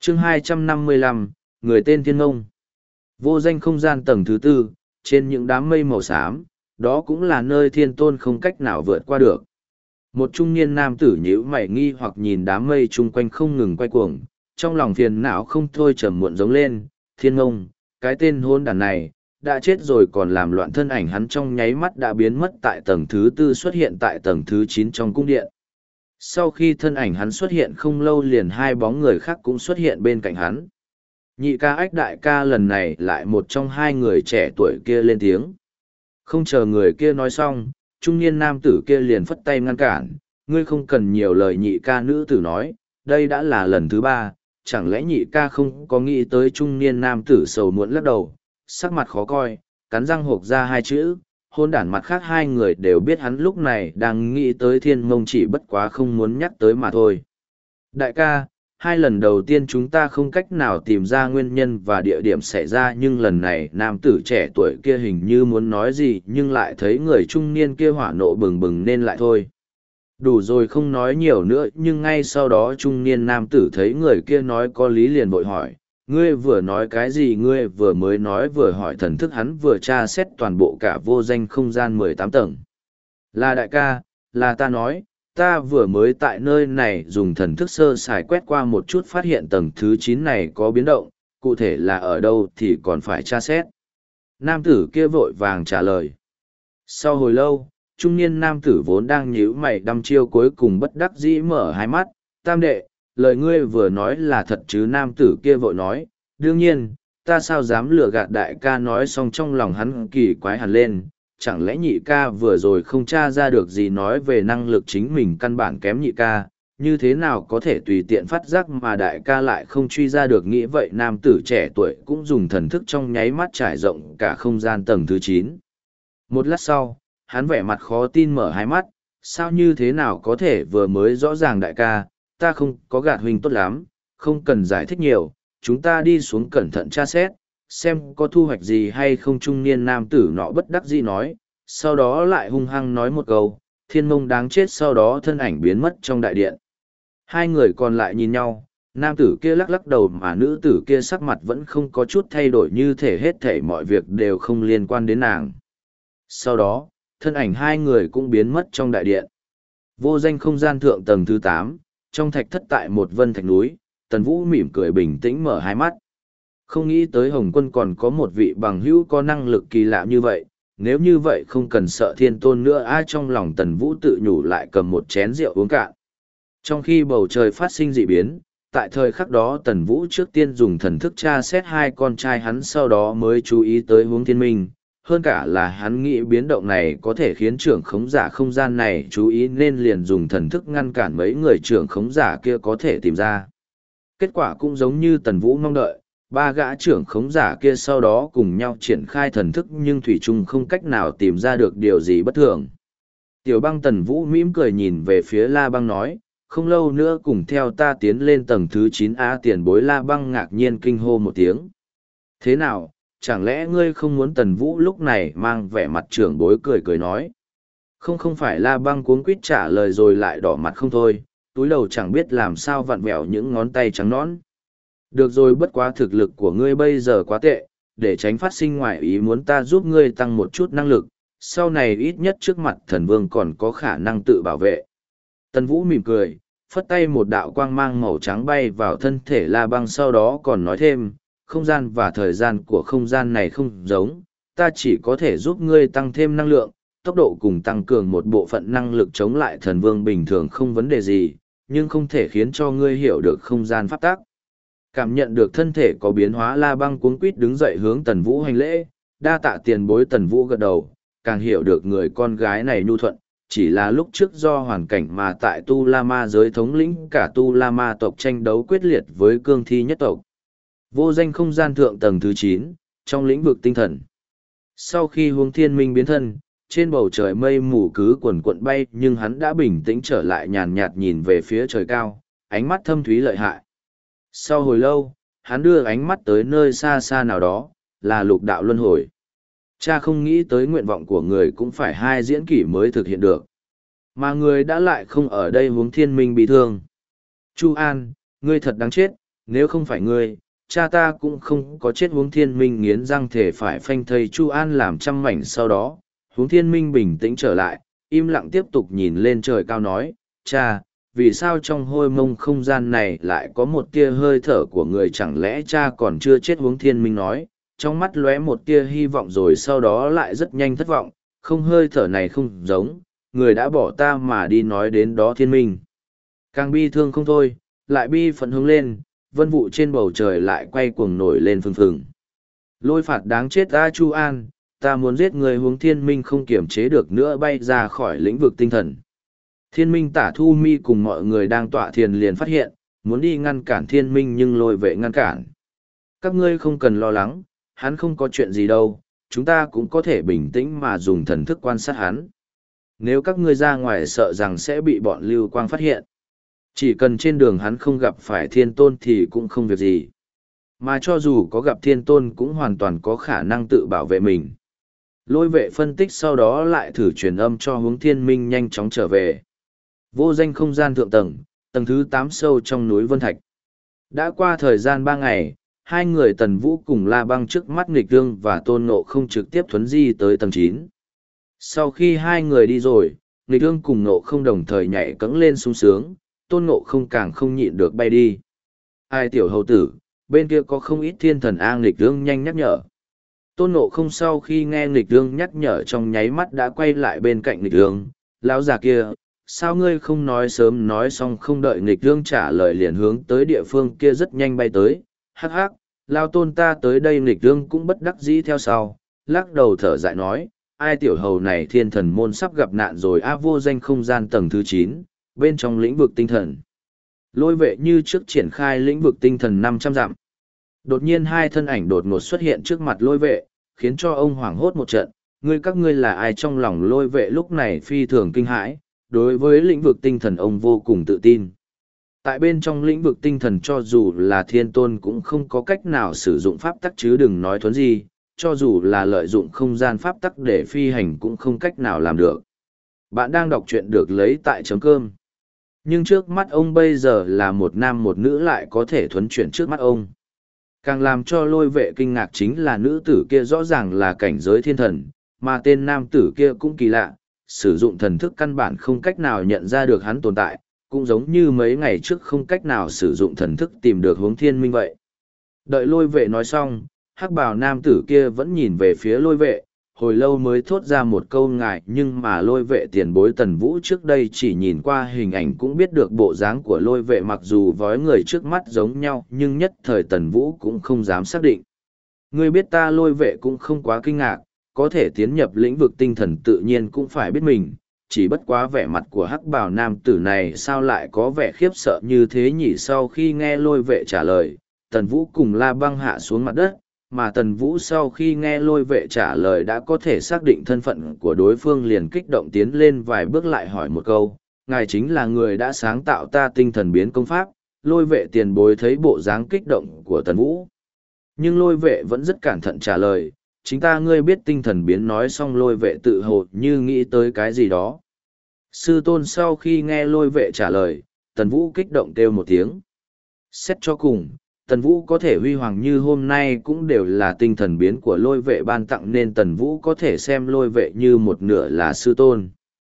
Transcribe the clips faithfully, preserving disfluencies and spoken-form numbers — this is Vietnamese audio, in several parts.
chương hai trăm năm mươi lăm, người tên Thiên Ngông. Vô danh không gian tầng thứ tư, trên những đám mây màu xám, đó cũng là nơi thiên tôn không cách nào vượt qua được. Một trung niên nam tử nhíu mày nghi hoặc nhìn đám mây chung quanh không ngừng quay cuồng, trong lòng phiền não không thôi trầm muộn giống lên, Thiên Ngông, cái tên hôn đàn này, đã chết rồi còn làm loạn thân ảnh hắn trong nháy mắt đã biến mất tại tầng thứ tư xuất hiện tại tầng thứ chín trong cung điện. Sau khi thân ảnh hắn xuất hiện không lâu liền hai bóng người khác cũng xuất hiện bên cạnh hắn. Nhị ca ách đại ca lần này lại một trong hai người trẻ tuổi kia lên tiếng. Không chờ người kia nói xong, trung niên nam tử kia liền phất tay ngăn cản, ngươi không cần nhiều lời nhị ca nữ tử nói, đây đã là lần thứ ba, chẳng lẽ nhị ca không có nghĩ tới trung niên nam tử sầu muộn lắc đầu, sắc mặt khó coi, cắn răng hộc ra hai chữ, hôn đản mặt khác hai người đều biết hắn lúc này đang nghĩ tới Thiên Mông chỉ bất quá không muốn nhắc tới mà thôi. Đại ca, hai lần đầu tiên chúng ta không cách nào tìm ra nguyên nhân và địa điểm xảy ra nhưng lần này nam tử trẻ tuổi kia hình như muốn nói gì nhưng lại thấy người trung niên kia hỏa nộ bừng bừng nên lại thôi. Đủ rồi không nói nhiều nữa nhưng ngay sau đó trung niên nam tử thấy người kia nói có lý liền vội hỏi, ngươi vừa nói cái gì ngươi vừa mới nói vừa hỏi thần thức hắn vừa tra xét toàn bộ cả vô danh không gian mười tám tầng. Là đại ca, là ta nói, ta vừa mới tại nơi này dùng thần thức sơ sài quét qua một chút phát hiện tầng thứ chín này có biến động, cụ thể là ở đâu thì còn phải tra xét. Nam tử kia vội vàng trả lời. Sau hồi lâu, trung niên nam tử vốn đang nhíu mày đăm chiêu cuối cùng bất đắc dĩ mở hai mắt, tam đệ, lời ngươi vừa nói là thật chứ nam tử kia vội nói, đương nhiên, ta sao dám lừa gạt đại ca nói xong trong lòng hắn kỳ quái hẳn lên, chẳng lẽ nhị ca vừa rồi không tra ra được gì nói về năng lực chính mình căn bản kém nhị ca, như thế nào có thể tùy tiện phát giác mà đại ca lại không truy ra được nghĩ vậy nam tử trẻ tuổi cũng dùng thần thức trong nháy mắt trải rộng cả không gian tầng thứ chín. Một lát sau, hắn vẻ mặt khó tin mở hai mắt, sao như thế nào có thể vừa mới rõ ràng đại ca, ta không có gạt huynh tốt lắm, không cần giải thích nhiều, chúng ta đi xuống cẩn thận tra xét, xem có thu hoạch gì hay không trung niên nam tử nọ bất đắc dĩ nói, sau đó lại hung hăng nói một câu, Thiên Mông đáng chết sau đó thân ảnh biến mất trong đại điện. Hai người còn lại nhìn nhau, nam tử kia lắc lắc đầu mà nữ tử kia sắc mặt vẫn không có chút thay đổi như thể hết thảy mọi việc đều không liên quan đến nàng. Sau đó, thân ảnh hai người cũng biến mất trong đại điện. Vô danh không gian thượng tầng thứ tám, trong thạch thất tại một vân thạch núi, Tần Vũ mỉm cười bình tĩnh mở hai mắt. Không nghĩ tới Hồng Quân còn có một vị bằng hữu có năng lực kỳ lạ như vậy, nếu như vậy không cần sợ thiên tôn nữa ai trong lòng Tần Vũ tự nhủ lại cầm một chén rượu uống cạn. Trong khi bầu trời phát sinh dị biến, tại thời khắc đó Tần Vũ trước tiên dùng thần thức tra xét hai con trai hắn sau đó mới chú ý tới hướng thiên minh. Hơn cả là hắn nghĩ biến động này có thể khiến trưởng khống giả không gian này chú ý nên liền dùng thần thức ngăn cản mấy người trưởng khống giả kia có thể tìm ra. Kết quả cũng giống như Tần Vũ mong đợi, ba gã trưởng khống giả kia sau đó cùng nhau triển khai thần thức nhưng Thủy Trung không cách nào tìm ra được điều gì bất thường. Tiểu băng Tần Vũ mỉm cười nhìn về phía La băng nói, không lâu nữa cùng theo ta tiến lên tầng thứ chín A tiền bối La băng ngạc nhiên kinh hô một tiếng. Thế nào, chẳng lẽ ngươi không muốn Tần Vũ lúc này mang vẻ mặt trưởng bối cười cười nói. Không không phải La băng cuống quýt trả lời rồi lại đỏ mặt không thôi, túi đầu chẳng biết làm sao vặn vẹo những ngón tay trắng nõn. Được rồi bất quá thực lực của ngươi bây giờ quá tệ, để tránh phát sinh ngoại ý muốn ta giúp ngươi tăng một chút năng lực, sau này ít nhất trước mặt thần vương còn có khả năng tự bảo vệ. Tần Vũ mỉm cười, phất tay một đạo quang mang màu trắng bay vào thân thể La băng sau đó còn nói thêm, không gian và thời gian của không gian này không giống, ta chỉ có thể giúp ngươi tăng thêm năng lượng, tốc độ cùng tăng cường một bộ phận năng lực chống lại thần vương bình thường không vấn đề gì, nhưng không thể khiến cho ngươi hiểu được không gian pháp tắc. Cảm nhận được thân thể có biến hóa La băng cuống quýt đứng dậy hướng Tần Vũ hành lễ, đa tạ tiền bối. Tần Vũ gật đầu, càng hiểu được người con gái này nhu thuận, chỉ là lúc trước do hoàn cảnh mà tại Tu La Ma giới thống lĩnh cả Tu La Ma tộc tranh đấu quyết liệt với cương thi nhất tộc. Vô danh không gian thượng tầng thứ chín, trong lĩnh vực tinh thần. Sau khi Hướng Thiên Minh biến thân, trên bầu trời mây mù cứ quần quận bay nhưng hắn đã bình tĩnh trở lại nhàn nhạt nhìn về phía trời cao, ánh mắt thâm thúy lợi hại. Sau hồi lâu, hắn đưa ánh mắt tới nơi xa xa nào đó, là lục đạo luân hồi. Cha không nghĩ tới nguyện vọng của người cũng phải hai diễn kỷ mới thực hiện được. Mà người đã lại không ở đây Hướng Thiên Minh bị thương. Chu An, ngươi thật đáng chết, Nếu không phải ngươi, cha ta cũng không có chết. Huống Thiên Minh nghiến răng thể phải phanh thây Chu An làm trăm mảnh. Sau đó, Huống Thiên Minh bình tĩnh trở lại, im lặng tiếp tục nhìn lên trời cao nói, cha, vì sao trong hôi mông không gian này lại có một tia hơi thở của người, chẳng lẽ cha còn chưa chết? Huống Thiên Minh nói, trong mắt lóe một tia hy vọng rồi sau đó lại rất nhanh thất vọng, không, hơi thở này không giống, người đã bỏ ta mà đi. Nói đến đó Thiên Minh càng bi thương không thôi, lại bi phẫn hướng lên, vân vụ trên bầu trời lại quay cuồng nổi lên phừng phừng. Lôi phạt đáng chết ta Chu An, ta muốn giết người. Huống Thiên Minh không kiềm chế được nữa bay ra khỏi lĩnh vực tinh thần. Thiên Minh Tả Thu Mi cùng mọi người đang tọa thiền liền phát hiện, muốn đi ngăn cản Thiên Minh nhưng lôi vệ ngăn cản. Các ngươi không cần lo lắng, hắn không có chuyện gì đâu, chúng ta cũng có thể bình tĩnh mà dùng thần thức quan sát hắn. Nếu các ngươi ra ngoài sợ rằng sẽ bị bọn Lưu Quang phát hiện. Chỉ cần trên đường hắn không gặp phải Thiên Tôn thì cũng không việc gì. Mà cho dù có gặp Thiên Tôn cũng hoàn toàn có khả năng tự bảo vệ mình. Lôi vệ phân tích sau đó lại thử truyền âm cho Huống Thiên Minh nhanh chóng trở về. Vô danh không gian thượng tầng, tầng thứ tám sâu trong núi Vân Thạch. Đã qua thời gian ba ngày, hai người Tần Vũ cùng La Băng trước mắt Nghịch Tương và Tôn Ngộ không trực tiếp thuấn di tới tầng chín. Sau khi hai người đi rồi, Nghịch Tương cùng Ngộ không đồng thời nhảy cẫng lên sung sướng, Tôn Ngộ không càng không nhịn được bay đi. Ai tiểu hầu tử, bên kia có không ít thiên thần A, Nghịch Tương nhanh nhắc nhở. Tôn Ngộ không sau khi nghe Nghịch Tương nhắc nhở trong nháy mắt đã quay lại bên cạnh Nghịch Tương, lão già kia, sao ngươi không nói sớm? Nói xong không đợi Nghịch Tương trả lời liền hướng tới địa phương kia rất nhanh bay tới. Hắc hắc, lao tôn ta tới đây. Nghịch Tương cũng bất đắc dĩ theo sau, lắc đầu thở dại nói, ai tiểu hầu này thiên thần môn sắp gặp nạn rồi. A, vô danh không gian tầng thứ chín, bên trong lĩnh vực tinh thần. Lôi vệ như trước triển khai lĩnh vực tinh thần năm trăm dặm. Đột nhiên hai thân ảnh đột ngột xuất hiện trước mặt lôi vệ, khiến cho ông hoảng hốt một trận. Ngươi các ngươi là ai? Trong lòng lôi vệ lúc này phi thường kinh hãi, đối với lĩnh vực tinh thần ông vô cùng tự tin. Tại bên trong lĩnh vực tinh thần cho dù là thiên tôn cũng không có cách nào sử dụng pháp tắc chứ đừng nói thuấn gì, cho dù là lợi dụng không gian pháp tắc để phi hành cũng không cách nào làm được. Bạn đang đọc truyện được lấy tại chấm cơm. Nhưng trước mắt ông bây giờ là một nam một nữ lại có thể thuấn chuyển trước mắt ông. Càng làm cho lôi vệ kinh ngạc chính là nữ tử kia rõ ràng là cảnh giới thiên thần, mà tên nam tử kia cũng kỳ lạ, sử dụng thần thức căn bản không cách nào nhận ra được hắn tồn tại, cũng giống như mấy ngày trước không cách nào sử dụng thần thức tìm được Huống Thiên Minh vậy. Đợi lôi vệ nói xong, hắc bào nam tử kia vẫn nhìn về phía lôi vệ, hồi lâu mới thốt ra một câu ngại, nhưng mà lôi vệ tiền bối Tần Vũ trước đây chỉ nhìn qua hình ảnh cũng biết được bộ dáng của lôi vệ, mặc dù với người trước mắt giống nhau nhưng nhất thời Tần Vũ cũng không dám xác định. Ngươi biết ta? Lôi vệ cũng không quá kinh ngạc, có thể tiến nhập lĩnh vực tinh thần tự nhiên cũng phải biết mình, chỉ bất quá vẻ mặt của hắc bào nam tử này sao lại có vẻ khiếp sợ như thế nhỉ? Sau khi nghe lôi vệ trả lời, Tần Vũ cùng La Băng hạ xuống mặt đất, mà Tần Vũ sau khi nghe lôi vệ trả lời đã có thể xác định thân phận của đối phương liền kích động tiến lên vài bước lại hỏi một câu, ngài chính là người đã sáng tạo ta tinh thần biến công pháp? Lôi vệ tiền bối thấy bộ dáng kích động của Tần Vũ, nhưng lôi vệ vẫn rất cẩn thận trả lời, chính ta. Ngươi biết tinh thần biến? Nói xong lôi vệ tự hồ như nghĩ tới cái gì đó. Sư tôn. Sau khi nghe lôi vệ trả lời, Tần Vũ kích động kêu một tiếng. Xét cho cùng, Tần Vũ có thể huy hoàng như hôm nay cũng đều là tinh thần biến của lôi vệ ban tặng, nên Tần Vũ có thể xem lôi vệ như một nửa là sư tôn.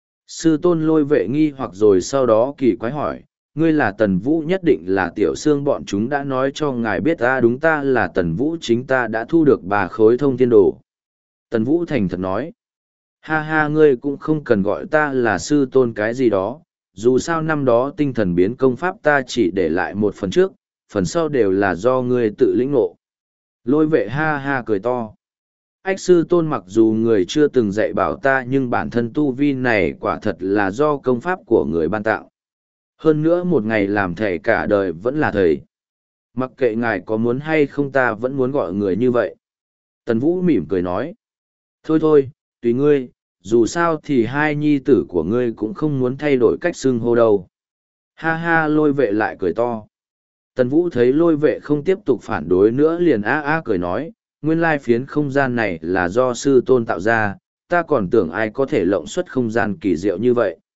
Sư tôn. Lôi vệ nghi hoặc rồi sau đó kỳ quái hỏi, ngươi là Tần Vũ? Nhất định là Tiểu Sương bọn chúng đã nói cho ngài biết. Ta đúng, ta là Tần Vũ, chính ta đã thu được ba khối thông thiên đồ. Tần Vũ thành thật nói, ha ha, ngươi cũng không cần gọi ta là sư tôn cái gì đó, dù sao năm đó tinh thần biến công pháp ta chỉ để lại một phần trước, phần sau đều là do ngươi tự lĩnh ngộ. Lôi vệ ha ha cười to. Ách, sư tôn mặc dù người chưa từng dạy bảo ta nhưng bản thân tu vi này quả thật là do công pháp của người ban tặng. Hơn nữa một ngày làm thầy cả đời vẫn là thầy. Mặc kệ ngài có muốn hay không ta vẫn muốn gọi người như vậy. Tần Vũ mỉm cười nói. Thôi thôi, tùy ngươi, dù sao thì hai nhi tử của ngươi cũng không muốn thay đổi cách xưng hô đâu. Ha ha, lôi vệ lại cười to. Tần Vũ thấy lôi vệ không tiếp tục phản đối nữa liền á á cười nói, nguyên lai phiến không gian này là do sư tôn tạo ra, ta còn tưởng ai có thể lộng xuất không gian kỳ diệu như vậy.